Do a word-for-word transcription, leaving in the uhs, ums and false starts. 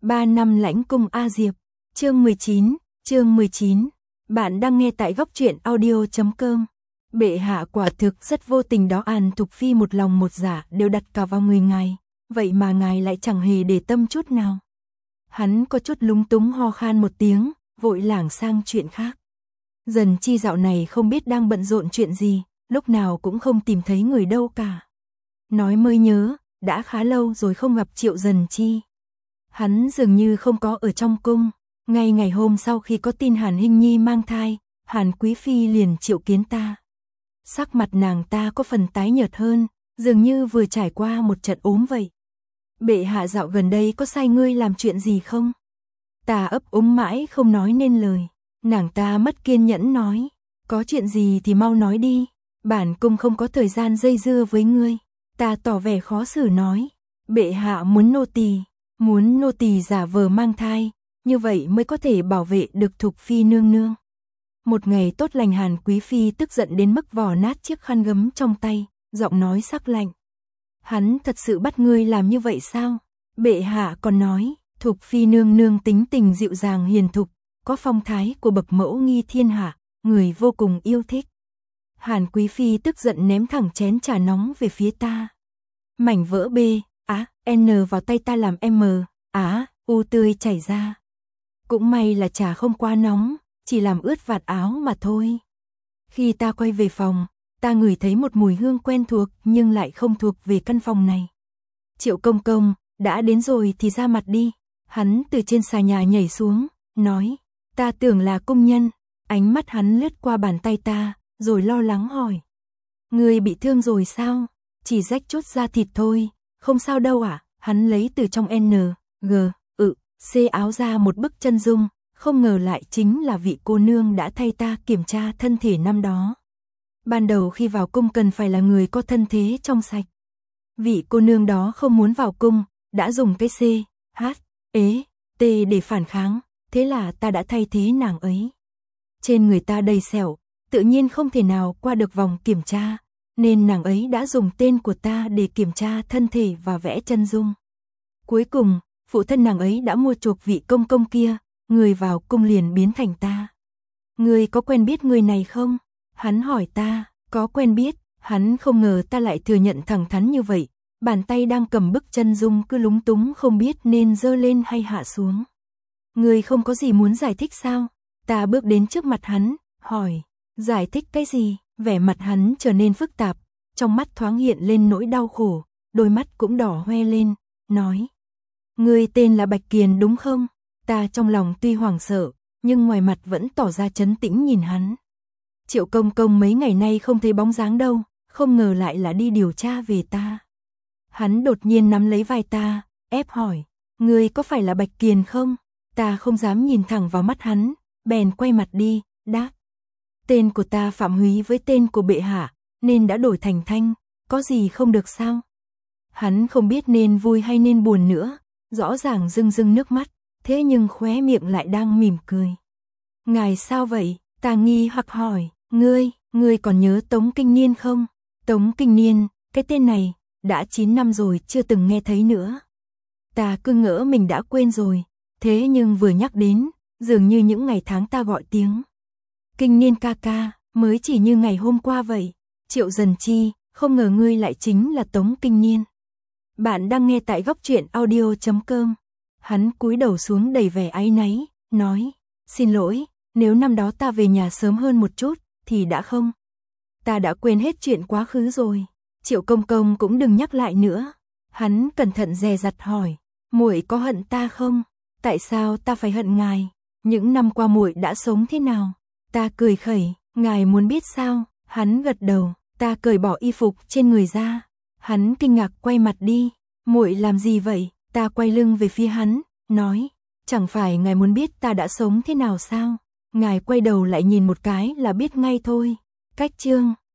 ba năm lãnh cung A Diệp, chương mười chín, chương mười chín. Bạn đang nghe tại góc truyện audio chấm com. Bệ hạ quả thực rất vô tình đó, An Thục Phi một lòng một dạ đều đặt cả vào người ngài, vậy mà ngài lại chẳng hề để tâm chút nào. Hắn có chút lúng túng ho khan một tiếng, vội lảng sang chuyện khác. Dần Chi dạo này không biết đang bận rộn chuyện gì, lúc nào cũng không tìm thấy người đâu cả. Nói mới nhớ, đã khá lâu rồi không gặp Triệu Dần Chi. Hắn dường như không có ở trong cung. Ngay ngày hôm sau khi có tin Hàn Hinh Nhi mang thai, Hàn Quý Phi liền triệu kiến ta. Sắc mặt nàng ta có phần tái nhợt hơn, dường như vừa trải qua một trận ốm vậy. Bệ hạ dạo gần đây có sai ngươi làm chuyện gì không? Ta ấp úng mãi không nói nên lời. Nàng ta mất kiên nhẫn nói, có chuyện gì thì mau nói đi, bản cung không có thời gian dây dưa với ngươi. Ta tỏ vẻ khó xử nói, bệ hạ muốn nô tỳ, muốn nô tỳ giả vờ mang thai, như vậy mới có thể bảo vệ được Thục Phi nương nương. Một ngày tốt lành, Hàn Quý Phi tức giận đến mức vò nát chiếc khăn gấm trong tay, giọng nói sắc lạnh. Hắn thật sự bắt ngươi làm như vậy sao? Bệ hạ còn nói, Thục Phi nương nương tính tình dịu dàng hiền thục, có phong thái của bậc mẫu nghi thiên hạ, người vô cùng yêu thích. Hàn Quý Phi tức giận ném thẳng chén trà nóng về phía ta. Mảnh vỡ B, á, N vào tay ta làm M, á, U tươi chảy ra. Cũng may là trà không quá nóng, chỉ làm ướt vạt áo mà thôi. Khi ta quay về phòng, ta ngửi thấy một mùi hương quen thuộc nhưng lại không thuộc về căn phòng này. Triệu công công, đã đến rồi thì ra mặt đi. Hắn từ trên xà nhà nhảy xuống, nói, ta tưởng là công nhân. Ánh mắt hắn lướt qua bàn tay ta, rồi lo lắng hỏi. Ngươi bị thương rồi sao? Chỉ rách chút da thịt thôi, không sao đâu ạ. À? Hắn lấy từ trong N, G, ự, C áo ra một bức chân dung, không ngờ lại chính là vị cô nương đã thay ta kiểm tra thân thể năm đó. Ban đầu khi vào cung cần phải là người có thân thế trong sạch. Vị cô nương đó không muốn vào cung, đã dùng cái C, H, E, T để phản kháng, thế là ta đã thay thế nàng ấy. Trên người ta đầy sẹo, tự nhiên không thể nào qua được vòng kiểm tra, nên nàng ấy đã dùng tên của ta để kiểm tra thân thể và vẽ chân dung. Cuối cùng, phụ thân nàng ấy đã mua chuộc vị công công kia, người vào cung liền biến thành ta. Ngươi có quen biết người này không? Hắn hỏi ta, có quen biết. Hắn không ngờ ta lại thừa nhận thẳng thắn như vậy, bàn tay đang cầm bức chân dung cứ lúng túng không biết nên giơ lên hay hạ xuống. Ngươi không có gì muốn giải thích sao? Ta bước đến trước mặt hắn, hỏi, giải thích cái gì? Vẻ mặt hắn trở nên phức tạp, trong mắt thoáng hiện lên nỗi đau khổ, đôi mắt cũng đỏ hoe lên, nói, ngươi tên là Bạch Kiền đúng không? Ta trong lòng tuy hoảng sợ, nhưng ngoài mặt vẫn tỏ ra trấn tĩnh nhìn hắn. Triệu công công mấy ngày nay không thấy bóng dáng đâu, không ngờ lại là đi điều tra về ta. Hắn đột nhiên nắm lấy vai ta, ép hỏi, ngươi có phải là Bạch Kiền không? Ta không dám nhìn thẳng vào mắt hắn, bèn quay mặt đi, đáp. Tên của ta phạm húy với tên của bệ hạ, nên đã đổi thành Thanh, có gì không được sao? Hắn không biết nên vui hay nên buồn nữa, rõ ràng rưng rưng nước mắt, thế nhưng khóe miệng lại đang mỉm cười. Ngài sao vậy? Ta nghi hoặc hỏi, ngươi, ngươi còn nhớ Tống Kinh Niên không? Tống Kinh Niên, cái tên này, đã chín năm rồi chưa từng nghe thấy nữa. Ta cứ ngỡ mình đã quên rồi, thế nhưng vừa nhắc đến, dường như những ngày tháng ta gọi tiếng. Kinh Niên ca ca, mới chỉ như ngày hôm qua vậy. Triệu Dần Chi, không ngờ ngươi lại chính là Tống Kinh Niên. Bạn đang nghe tại góc truyện audio chấm com. Hắn cúi đầu xuống đầy vẻ áy náy, nói, xin lỗi, nếu năm đó ta về nhà sớm hơn một chút, thì đã không. Ta đã quên hết chuyện quá khứ rồi. Triệu công công cũng đừng nhắc lại nữa. Hắn cẩn thận dè dặt hỏi, muội có hận ta không? Tại sao ta phải hận ngài? Những năm qua muội đã sống thế nào? Ta cười khẩy, ngài muốn biết sao? Hắn gật đầu, ta cởi bỏ y phục trên người ra. Hắn kinh ngạc quay mặt đi, muội làm gì vậy? Ta quay lưng về phía hắn, nói, chẳng phải ngài muốn biết ta đã sống thế nào sao? Ngài quay đầu lại nhìn một cái là biết ngay thôi. Cách chương